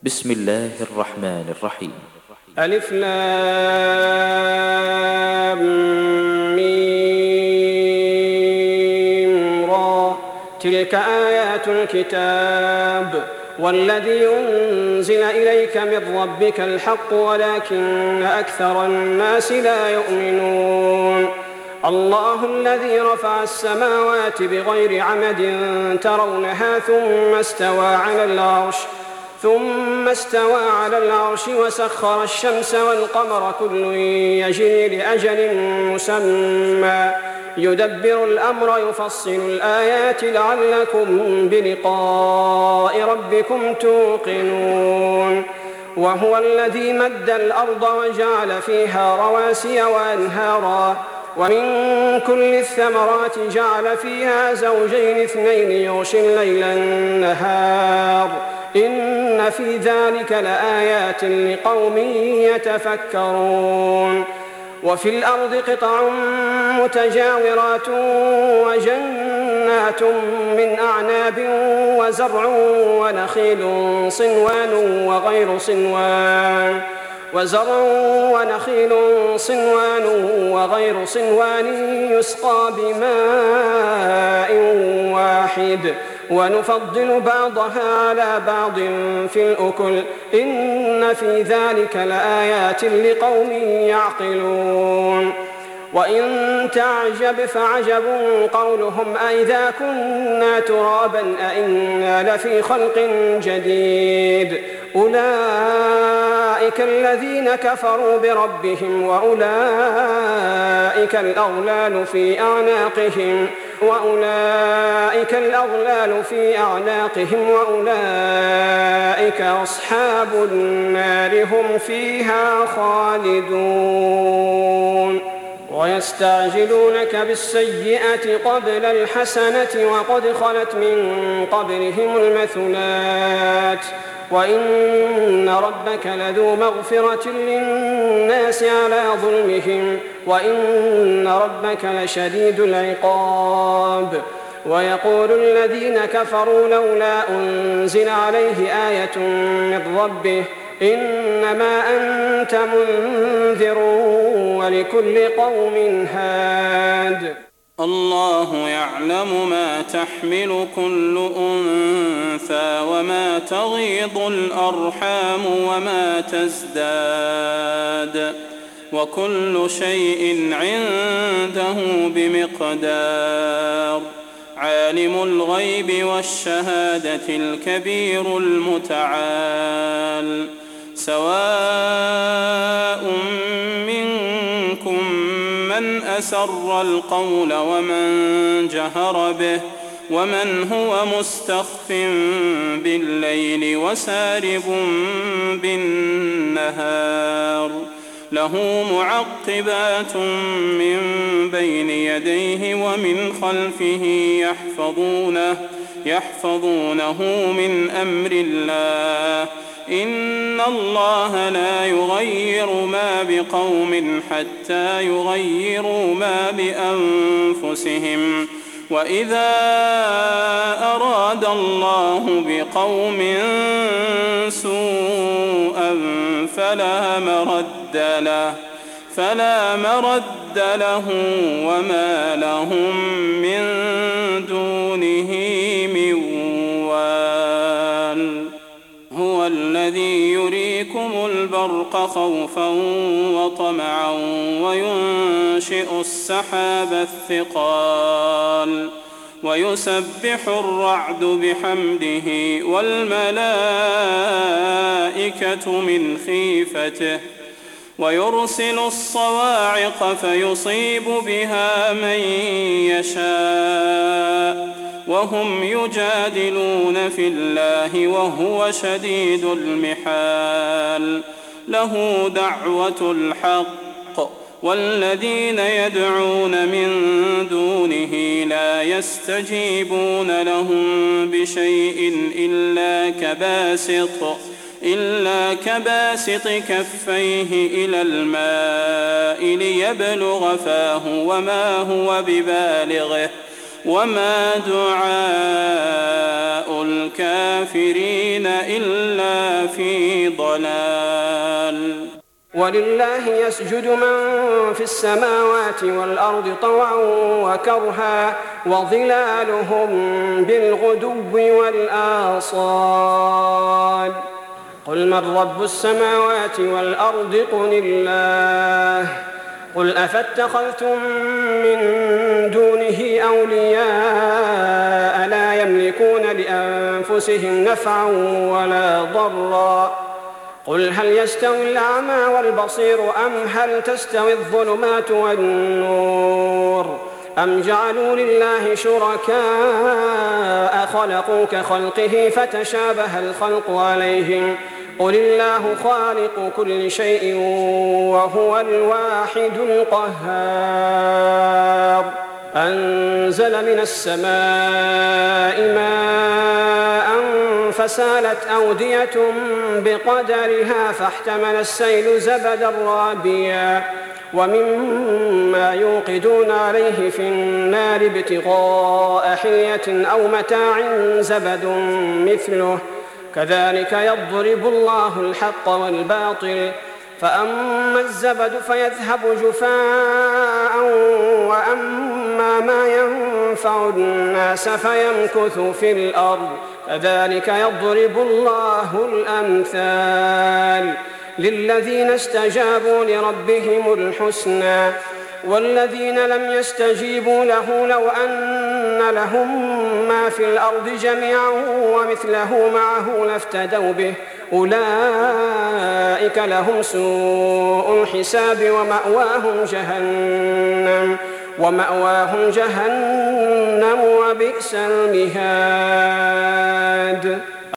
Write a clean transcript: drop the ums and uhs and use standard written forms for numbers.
بسم الله الرحمن الرحيم. ألف لام ميم را. تلك آيات الكتاب والذي أنزل إليك من ربك الحق ولكن أكثر الناس لا يؤمنون. الله الذي رفع السماوات بغير عمد ترونها ثم استوى على العرش وسخر الشمس والقمر كل يجري لأجل مسمى يدبر الأمر يفصل الآيات لعلكم بلقاء ربكم توقنون. وهو الذي مد الأرض وجعل فيها رواسي وأنهارا ومن كل الثمرات جعل فيها زوجين اثنين يغشي الليل النهار إن في ذلك لآيات لقوم يتفكرون. وفي الأرض قطع متجاورات وجنات من أعناب وزرع ونخيل صنوان وغير صنوان يسقى بماء واحد ونفضل بعضها على بعض في الأكل إن في ذلك لآيات لقوم يعقلون. وإن تعجب فعجب قولهم أئذا كنا ترابا أئنا لفي خلق جديد أولئك الذين كفروا بربهم وأولئك الأغلال في أعناقهم وأولئك أصحاب النار هم فيها خالدون. ويستعجلونك بالسيئة قبل الحسنة وقد خلت من قبلهم المثلات وإن ربك لذو مغفرة للناس على ظلمهم وإن ربك لشديد العقاب. ويقول الذين كفروا لولا أنزل عليه آية من ربه إنما أنت منذر ولكل قوم هاد. الله يعلم ما تحمل كل أنثى وما تغيض الأرحام وما تزداد وكل شيء عنده بمقدار. عالم الغيب والشهادة الكبير المتعال. سواء منكم من أسر القول ومن جهر به ومن هو مستخف بالليل وسارب بالنهار. له معقبات من بين يديه ومن خلفه يحفظونه من أمر الله. إن الله لا يغير ما بقوم حتى يغيروا ما بأنفسهم. وإذا أراد الله بقوم سوءا فلا مرد له وما لهم من دونه من وال. هو الذي يريكم البرق خوفا وطمعا وينشئ السحاب الثقال ويسبح الرعد بحمده والملائكة من خيفته ويرسل الصواعق فيصيب بها من يشاء وهم يجادلون في الله وهو شديد المحال. له دعوة الحق والذين يدعون من دونه لا يستجيبون لهم بشيء إلا كباسط كفيه إلى الماء ليبلغ فاه وما هو ببالغه وما دعاء الكافرين إلا في ضلال. ولله يسجد من في السماوات والأرض طوعا وكرها وظلالهم بالغدو والآصال. قل من رب السماوات والأرض قل الله. قل أفاتخذتم من دونه أولياء لا يملكون لأنفسهم نفعا ولا ضرا. قل هل يستوي الأعمى والبصير أم هل تستوي الظلمات والنور أم جعلوا لله شركاء خلقوا كخلقه فتشابه الخلق عليهم. قل الله خالق كل شيء وهو الواحد القهار. أنزل من السماء ماء فسالت أودية بقدرها فاحتمل السيل زبدا رابيا ومما يوقدون عليه في النار ابتغاء حلية أو متاع زبد مثله كذلك يضرب الله الحق والباطل. فأما الزبد فيذهب جفاء وأما ما ينفع الناس فيمكث في الأرض كذلك يضرب الله الأمثال. للذين استجابوا لربهم الحسنى والذين لم يستجيبوا له لو أن لهم ما في الأرض جميعا ومثله معه لافتدوا به أولئك لهم سوء الحساب ومأواهم جهنم وبئس المهاد.